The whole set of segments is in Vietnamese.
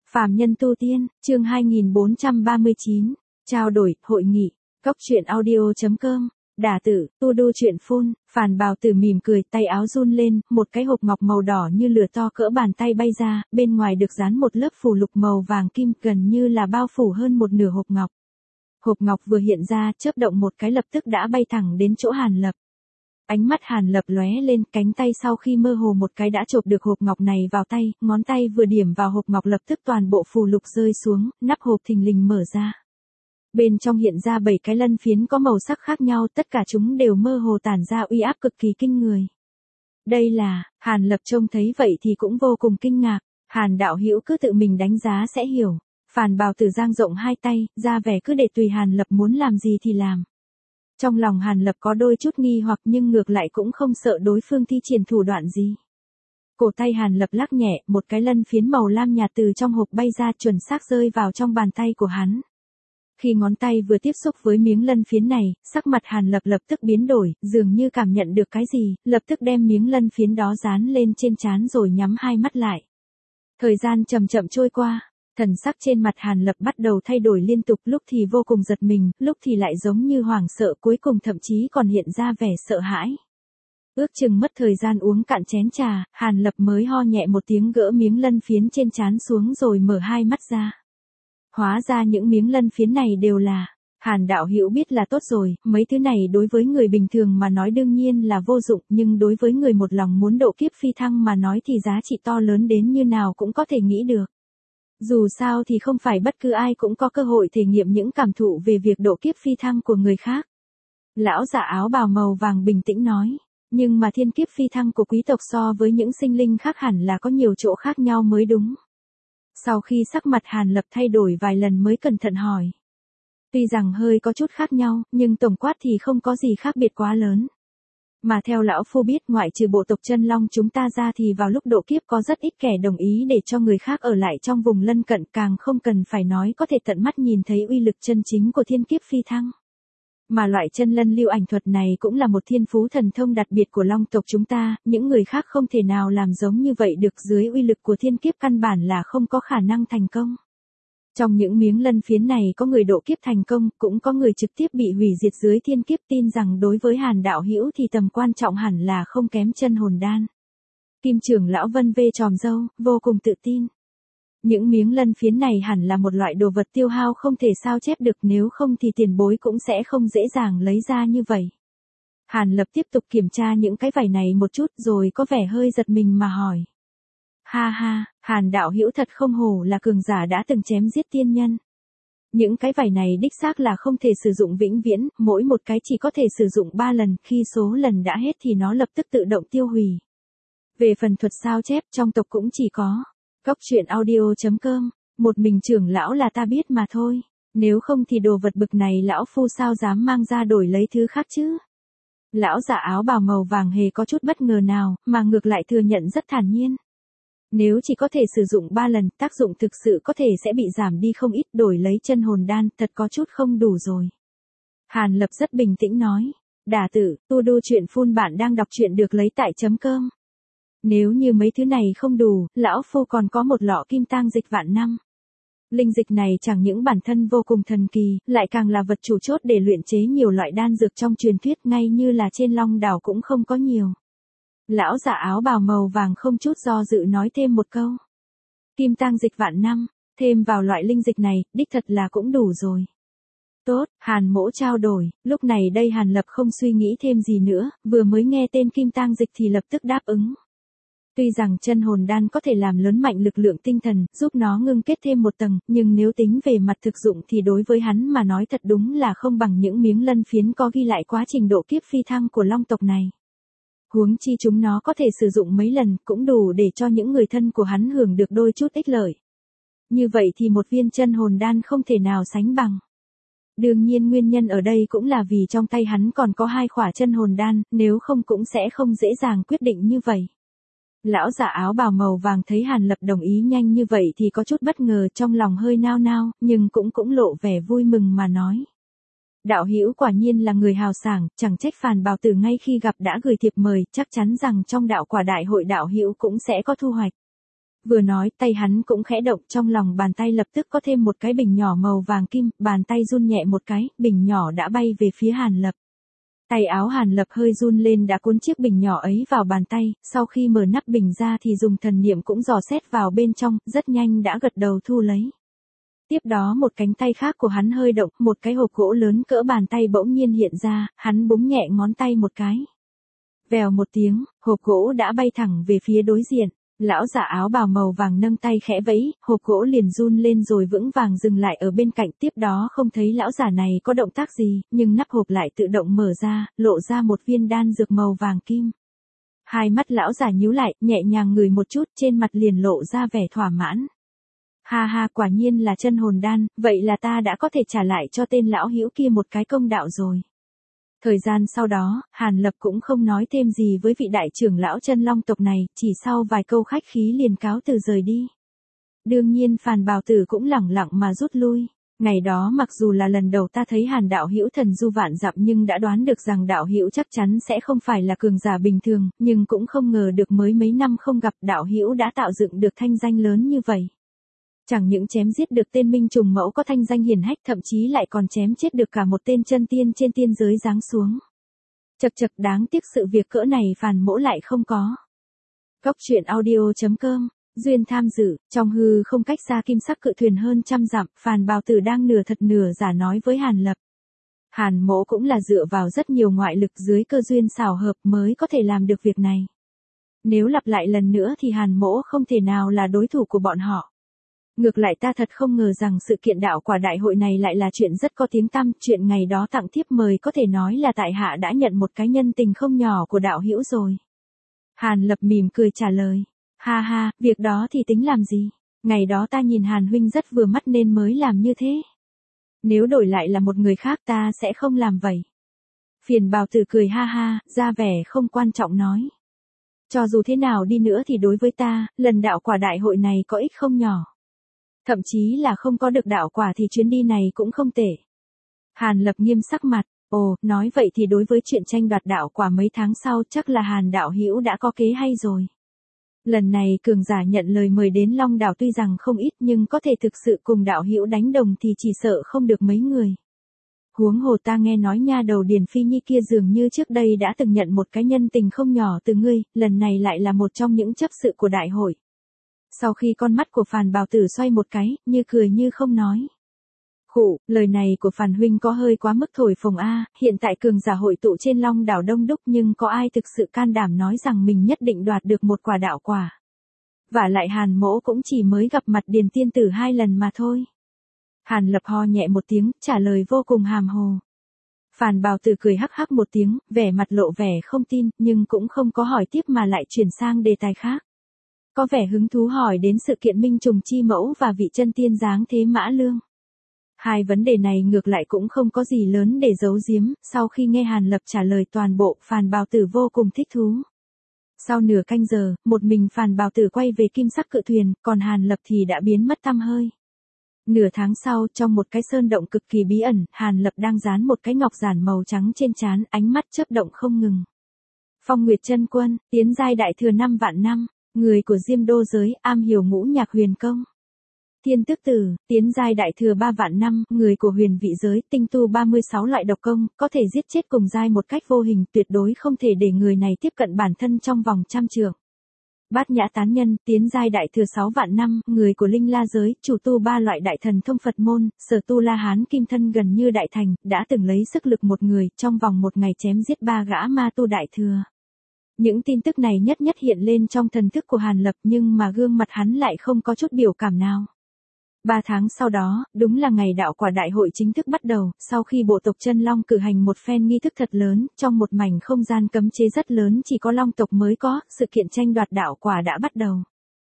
Phàm nhân tu tiên, chương 2439, trao đổi, hội nghị, cốc truyện audio.com, đả tử, tu đu truyện phun, Phàn Bào Tử mỉm cười, tay áo run lên, một cái hộp ngọc màu đỏ như lửa to cỡ bàn tay bay ra, bên ngoài được dán một lớp phù lục màu vàng kim gần như là bao phủ hơn một nửa hộp ngọc. Hộp ngọc vừa hiện ra, chớp động một cái lập tức đã bay thẳng đến chỗ Hàn Lập. Ánh mắt Hàn Lập lóe lên, cánh tay sau khi mơ hồ một cái đã chộp được hộp ngọc này vào tay, ngón tay vừa điểm vào hộp ngọc lập tức toàn bộ phù lục rơi xuống, nắp hộp thình lình mở ra. Bên trong hiện ra 7 cái lân phiến có màu sắc khác nhau, tất cả chúng đều mơ hồ tản ra uy áp cực kỳ kinh người. Đây là, Hàn Lập trông thấy vậy thì cũng vô cùng kinh ngạc, Hàn đạo hữu cứ tự mình đánh giá sẽ hiểu. Phàn Bào Tử dang rộng hai tay, ra vẻ cứ để tùy Hàn Lập muốn làm gì thì làm. Trong lòng Hàn Lập có đôi chút nghi hoặc nhưng ngược lại cũng không sợ đối phương thi triển thủ đoạn gì. Cổ tay Hàn Lập lắc nhẹ, một cái lân phiến màu lam nhạt từ trong hộp bay ra chuẩn xác rơi vào trong bàn tay của hắn. Khi ngón tay vừa tiếp xúc với miếng lân phiến này, sắc mặt Hàn Lập lập tức biến đổi, dường như cảm nhận được cái gì, lập tức đem miếng lân phiến đó dán lên trên trán rồi nhắm hai mắt lại. Thời gian chậm chậm trôi qua. Thần sắc trên mặt Hàn Lập bắt đầu thay đổi liên tục, lúc thì vô cùng giật mình, lúc thì lại giống như hoảng sợ, cuối cùng thậm chí còn hiện ra vẻ sợ hãi. Ước chừng mất thời gian uống cạn chén trà, Hàn Lập mới ho nhẹ một tiếng gỡ miếng lân phiến trên trán xuống rồi mở hai mắt ra. Hóa ra những miếng lân phiến này đều là, Hàn đạo hữu biết là tốt rồi, mấy thứ này đối với người bình thường mà nói đương nhiên là vô dụng, nhưng đối với người một lòng muốn độ kiếp phi thăng mà nói thì giá trị to lớn đến như nào cũng có thể nghĩ được. Dù sao thì không phải bất cứ ai cũng có cơ hội thể nghiệm những cảm thụ về việc độ kiếp phi thăng của người khác. Lão giả áo bào màu vàng bình tĩnh nói, nhưng mà thiên kiếp phi thăng của quý tộc so với những sinh linh khác hẳn là có nhiều chỗ khác nhau mới đúng. Sau khi sắc mặt Hàn Lập thay đổi vài lần mới cẩn thận hỏi. Tuy rằng hơi có chút khác nhau, nhưng tổng quát thì không có gì khác biệt quá lớn. Mà theo lão phu biết, ngoại trừ bộ tộc chân long chúng ta ra thì vào lúc độ kiếp có rất ít kẻ đồng ý để cho người khác ở lại trong vùng lân cận, càng không cần phải nói có thể tận mắt nhìn thấy uy lực chân chính của thiên kiếp phi thăng. Mà loại chân lân lưu ảnh thuật này cũng là một thiên phú thần thông đặc biệt của long tộc chúng ta, những người khác không thể nào làm giống như vậy được, dưới uy lực của thiên kiếp căn bản là không có khả năng thành công. Trong những miếng lân phiến này có người độ kiếp thành công, cũng có người trực tiếp bị hủy diệt dưới thiên kiếp, tin rằng đối với Hàn đạo hữu thì tầm quan trọng hẳn là không kém chân hồn đan. Kim trưởng lão vân vê tròm râu, vô cùng tự tin. Những miếng lân phiến này hẳn là một loại đồ vật tiêu hao không thể sao chép được, nếu không thì tiền bối cũng sẽ không dễ dàng lấy ra như vậy. Hàn Lập tiếp tục kiểm tra những cái vải này một chút rồi có vẻ hơi giật mình mà hỏi. Ha ha, Hàn đạo hữu thật không hổ là cường giả đã từng chém giết tiên nhân. Những cái vải này đích xác là không thể sử dụng vĩnh viễn, mỗi một cái chỉ có thể sử dụng 3 lần, khi số lần đã hết thì nó lập tức tự động tiêu hủy. Về phần thuật sao chép trong tộc cũng chỉ có cốc truyện audio.com, một mình trưởng lão là ta biết mà thôi, nếu không thì đồ vật bực này lão phu sao dám mang ra đổi lấy thứ khác chứ. Lão giả áo bào màu vàng hề có chút bất ngờ nào, mà ngược lại thừa nhận rất thản nhiên. Nếu chỉ có thể sử dụng 3 lần, tác dụng thực sự có thể sẽ bị giảm đi không ít, đổi lấy chân hồn đan, thật có chút không đủ rồi. Hàn Lập rất bình tĩnh nói, đả tử, tu đu truyện phun, bạn đang đọc truyện được lấy tại .com. Nếu như mấy thứ này không đủ, lão phu còn có một lọ kim tang dịch vạn năm. Linh dịch này chẳng những bản thân vô cùng thần kỳ, lại càng là vật chủ chốt để luyện chế nhiều loại đan dược trong truyền thuyết, ngay như là trên Long đảo cũng không có nhiều. Lão giả áo bào màu vàng không chút do dự nói thêm một câu. Kim tang dịch vạn năm, thêm vào loại linh dịch này, đích thật là cũng đủ rồi. Tốt, Hàn mỗ trao đổi, lúc này đây Hàn Lập không suy nghĩ thêm gì nữa, vừa mới nghe tên kim tang dịch thì lập tức đáp ứng. Tuy rằng chân hồn đan có thể làm lớn mạnh lực lượng tinh thần, giúp nó ngưng kết thêm một tầng, nhưng nếu tính về mặt thực dụng thì đối với hắn mà nói thật đúng là không bằng những miếng lân phiến có ghi lại quá trình độ kiếp phi thăng của long tộc này. Huống chi chúng nó có thể sử dụng mấy lần, cũng đủ để cho những người thân của hắn hưởng được đôi chút ích lợi. Như vậy thì một viên chân hồn đan không thể nào sánh bằng. Đương nhiên nguyên nhân ở đây cũng là vì trong tay hắn còn có 2 khỏa chân hồn đan, nếu không cũng sẽ không dễ dàng quyết định như vậy. Lão giả áo bào màu vàng thấy Hàn Lập đồng ý nhanh như vậy thì có chút bất ngờ, trong lòng hơi nao nao, nhưng cũng lộ vẻ vui mừng mà nói. Đạo hữu quả nhiên là người hào sảng, chẳng trách Phàn Bào Tử ngay khi gặp đã gửi thiệp mời, chắc chắn rằng trong đạo quả đại hội đạo hữu cũng sẽ có thu hoạch. Vừa nói tay hắn cũng khẽ động, trong lòng bàn tay lập tức có thêm một cái bình nhỏ màu vàng kim, bàn tay run nhẹ một cái, bình nhỏ đã bay về phía Hàn Lập. Tay áo Hàn Lập hơi run lên đã cuốn chiếc bình nhỏ ấy vào bàn tay, sau khi mở nắp bình ra thì dùng thần niệm cũng dò xét vào bên trong, rất nhanh đã gật đầu thu lấy. Tiếp đó một cánh tay khác của hắn hơi động, một cái hộp gỗ lớn cỡ bàn tay bỗng nhiên hiện ra, hắn búng nhẹ ngón tay một cái. Vèo một tiếng, hộp gỗ đã bay thẳng về phía đối diện. Lão giả áo bào màu vàng nâng tay khẽ vẫy, hộp gỗ liền run lên rồi vững vàng dừng lại ở bên cạnh, tiếp đó không thấy lão giả này có động tác gì, nhưng nắp hộp lại tự động mở ra, lộ ra một viên đan dược màu vàng kim. Hai mắt lão giả nhíu lại, nhẹ nhàng ngửi một chút, trên mặt liền lộ ra vẻ thỏa mãn. Ha ha, quả nhiên là chân hồn đan, vậy là ta đã có thể trả lại cho tên lão hữu kia một cái công đạo rồi. Thời gian sau đó, Hàn Lập cũng không nói thêm gì với vị đại trưởng lão chân long tộc này, chỉ sau vài câu khách khí liền cáo từ rời đi. Đương nhiên Phàn Bào Tử cũng lẳng lặng mà rút lui. Ngày đó mặc dù là lần đầu ta thấy Hàn đạo hữu thần du vạn dặm nhưng đã đoán được rằng đạo hữu chắc chắn sẽ không phải là cường giả bình thường, nhưng cũng không ngờ được mới mấy năm không gặp đạo hữu đã tạo dựng được thanh danh lớn như vậy. Chẳng những chém giết được tên Minh Trùng Mẫu có thanh danh hiển hách, thậm chí lại còn chém chết được cả một tên chân tiên trên tiên giới giáng xuống. Chậc chậc, đáng tiếc sự việc cỡ này Phàn mỗ lại không có. Cốc truyện audio.com, duyên tham dự, trong hư không cách xa kim sắc cự thuyền hơn trăm dặm, Phàn Bào Tử đang nửa thật nửa giả nói với Hàn Lập. Hàn mỗ cũng là dựa vào rất nhiều ngoại lực dưới cơ duyên xảo hợp mới có thể làm được việc này. Nếu lặp lại lần nữa thì Hàn mỗ không thể nào là đối thủ của bọn họ. Ngược lại ta thật không ngờ rằng sự kiện đạo quả đại hội này lại là chuyện rất có tiếng tăm, chuyện ngày đó tặng thiếp mời có thể nói là tại hạ đã nhận một cái nhân tình không nhỏ của đạo hữu rồi. Hàn Lập mỉm cười trả lời, ha ha, việc đó thì tính làm gì, ngày đó ta nhìn Hàn huynh rất vừa mắt nên mới làm như thế. Nếu đổi lại là một người khác ta sẽ không làm vậy. Phiền Bào Tử cười ha ha, ra vẻ không quan trọng nói. Cho dù thế nào đi nữa thì đối với ta, lần đạo quả đại hội này có ích không nhỏ. Thậm chí là không có được đạo quả thì chuyến đi này cũng không tệ. Hàn Lập nghiêm sắc mặt, ồ, nói vậy thì đối với chuyện tranh đoạt đạo quả mấy tháng sau chắc là Hàn đạo hữu đã có kế hay rồi. Lần này cường giả nhận lời mời đến Long Đảo tuy rằng không ít nhưng có thể thực sự cùng đạo hữu đánh đồng thì chỉ sợ không được mấy người. Huống hồ ta nghe nói nha đầu Điền Phi Nhi kia dường như trước đây đã từng nhận một cái nhân tình không nhỏ từ ngươi, lần này lại là một trong những chấp sự của đại hội. Sau khi con mắt của Phàn Bào Tử xoay một cái, như cười như không nói. Khụ, lời này của Phàn huynh có hơi quá mức thổi phồng a, hiện tại cường giả hội tụ trên Long Đảo đông đúc nhưng có ai thực sự can đảm nói rằng mình nhất định đoạt được một quả đạo quả. Vả lại Hàn mỗ cũng chỉ mới gặp mặt Điền tiên tử 2 lần mà thôi. Hàn Lập ho nhẹ một tiếng, trả lời vô cùng hàm hồ. Phàn Bào Tử cười hắc hắc một tiếng, vẻ mặt lộ vẻ không tin, nhưng cũng không có hỏi tiếp mà lại chuyển sang đề tài khác. Có vẻ hứng thú hỏi đến sự kiện Minh Trùng Chi Mẫu và vị chân tiên dáng thế Mã Lương. Hai vấn đề này ngược lại cũng không có gì lớn để giấu giếm, sau khi nghe Hàn Lập trả lời toàn bộ, Phàn Bào Tử vô cùng thích thú. Sau nửa canh giờ, một mình Phàn Bào Tử quay về kim sắc cự thuyền, còn Hàn Lập thì đã biến mất tăm hơi. Nửa tháng sau, trong một cái sơn động cực kỳ bí ẩn, Hàn Lập đang dán một cái ngọc giản màu trắng trên trán, ánh mắt chớp động không ngừng. Phong Nguyệt Chân Quân, tiến giai đại thừa 5 vạn năm. Người của Diêm Đô giới, am hiểu ngũ nhạc huyền công. Thiên Tước Tử, tiến giai đại thừa 3 vạn năm, người của huyền vị giới, tinh tu 36 loại độc công, có thể giết chết cùng giai một cách vô hình, tuyệt đối không thể để người này tiếp cận bản thân trong vòng 100 trượng. Bát Nhã Tán Nhân, tiến giai đại thừa 6 vạn năm, người của Linh La giới, chủ tu 3 loại đại thần thông Phật môn, sở tu La Hán kim thân gần như đại thành, đã từng lấy sức lực một người, trong vòng một ngày chém giết 3 gã ma tu đại thừa. Những tin tức này nhất nhất hiện lên trong thần thức của Hàn Lập nhưng mà gương mặt hắn lại không có chút biểu cảm nào. 3 tháng sau đó, đúng là ngày đạo quả đại hội chính thức bắt đầu, sau khi bộ tộc Chân Long cử hành một phen nghi thức thật lớn, trong một mảnh không gian cấm chế rất lớn chỉ có Long tộc mới có, sự kiện tranh đoạt đạo quả đã bắt đầu.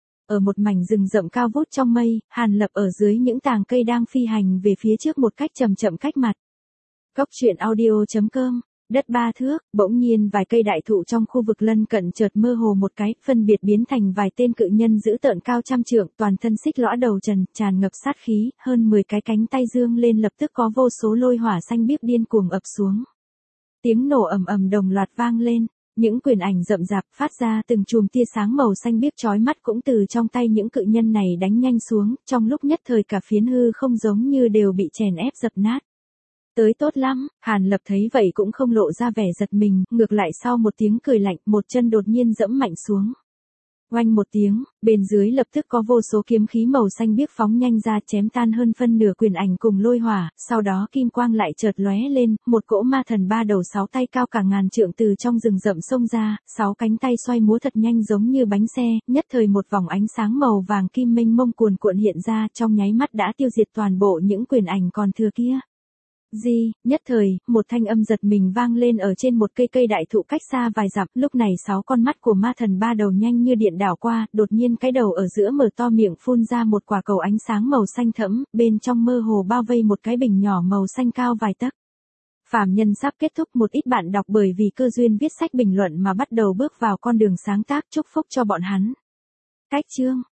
Ở một mảnh rừng rậm cao vút trong mây, Hàn Lập ở dưới những tàng cây đang phi hành về phía trước một cách chậm chậm cách mặt. Cốc truyện audio.com, đất 3 thước, bỗng nhiên vài cây đại thụ trong khu vực lân cận chợt mơ hồ một cái, phân biệt biến thành vài tên cự nhân dữ tợn cao trăm trượng, toàn thân xích lõa đầu trần, tràn ngập sát khí, hơn 10 cái cánh tay dương lên lập tức có vô số lôi hỏa xanh biếc điên cuồng ập xuống. Tiếng nổ ầm ầm đồng loạt vang lên. Những quyền ảnh rậm rạp phát ra từng chùm tia sáng màu xanh biếc chói mắt cũng từ trong tay những cự nhân này đánh nhanh xuống, trong lúc nhất thời cả phiến hư không giống như đều bị chèn ép dập nát. Tới tốt lắm, Hàn Lập thấy vậy cũng không lộ ra vẻ giật mình, ngược lại sau một tiếng cười lạnh, một chân đột nhiên dẫm mạnh xuống. Oanh một tiếng, bên dưới lập tức có vô số kiếm khí màu xanh biếc phóng nhanh ra chém tan hơn phân nửa quyền ảnh cùng lôi hỏa, sau đó kim quang lại chợt lóe lên, một cỗ ma thần ba đầu sáu tay cao cả ngàn trượng từ trong rừng rậm xông ra, sáu cánh tay xoay múa thật nhanh giống như bánh xe, nhất thời một vòng ánh sáng màu vàng kim mênh mông cuồn cuộn hiện ra, trong nháy mắt đã tiêu diệt toàn bộ những quyền ảnh còn thừa kia. Nhất thời, một thanh âm giật mình vang lên ở trên một cây đại thụ cách xa vài dặm, lúc này sáu con mắt của ma thần ba đầu nhanh như điện đảo qua, đột nhiên cái đầu ở giữa mở to miệng phun ra một quả cầu ánh sáng màu xanh thẫm, bên trong mơ hồ bao vây một cái bình nhỏ màu xanh cao vài tấc. Phàm nhân sắp kết thúc, một ít bạn đọc bởi vì cơ duyên viết sách bình luận mà bắt đầu bước vào con đường sáng tác, chúc phúc cho bọn hắn. Cách chương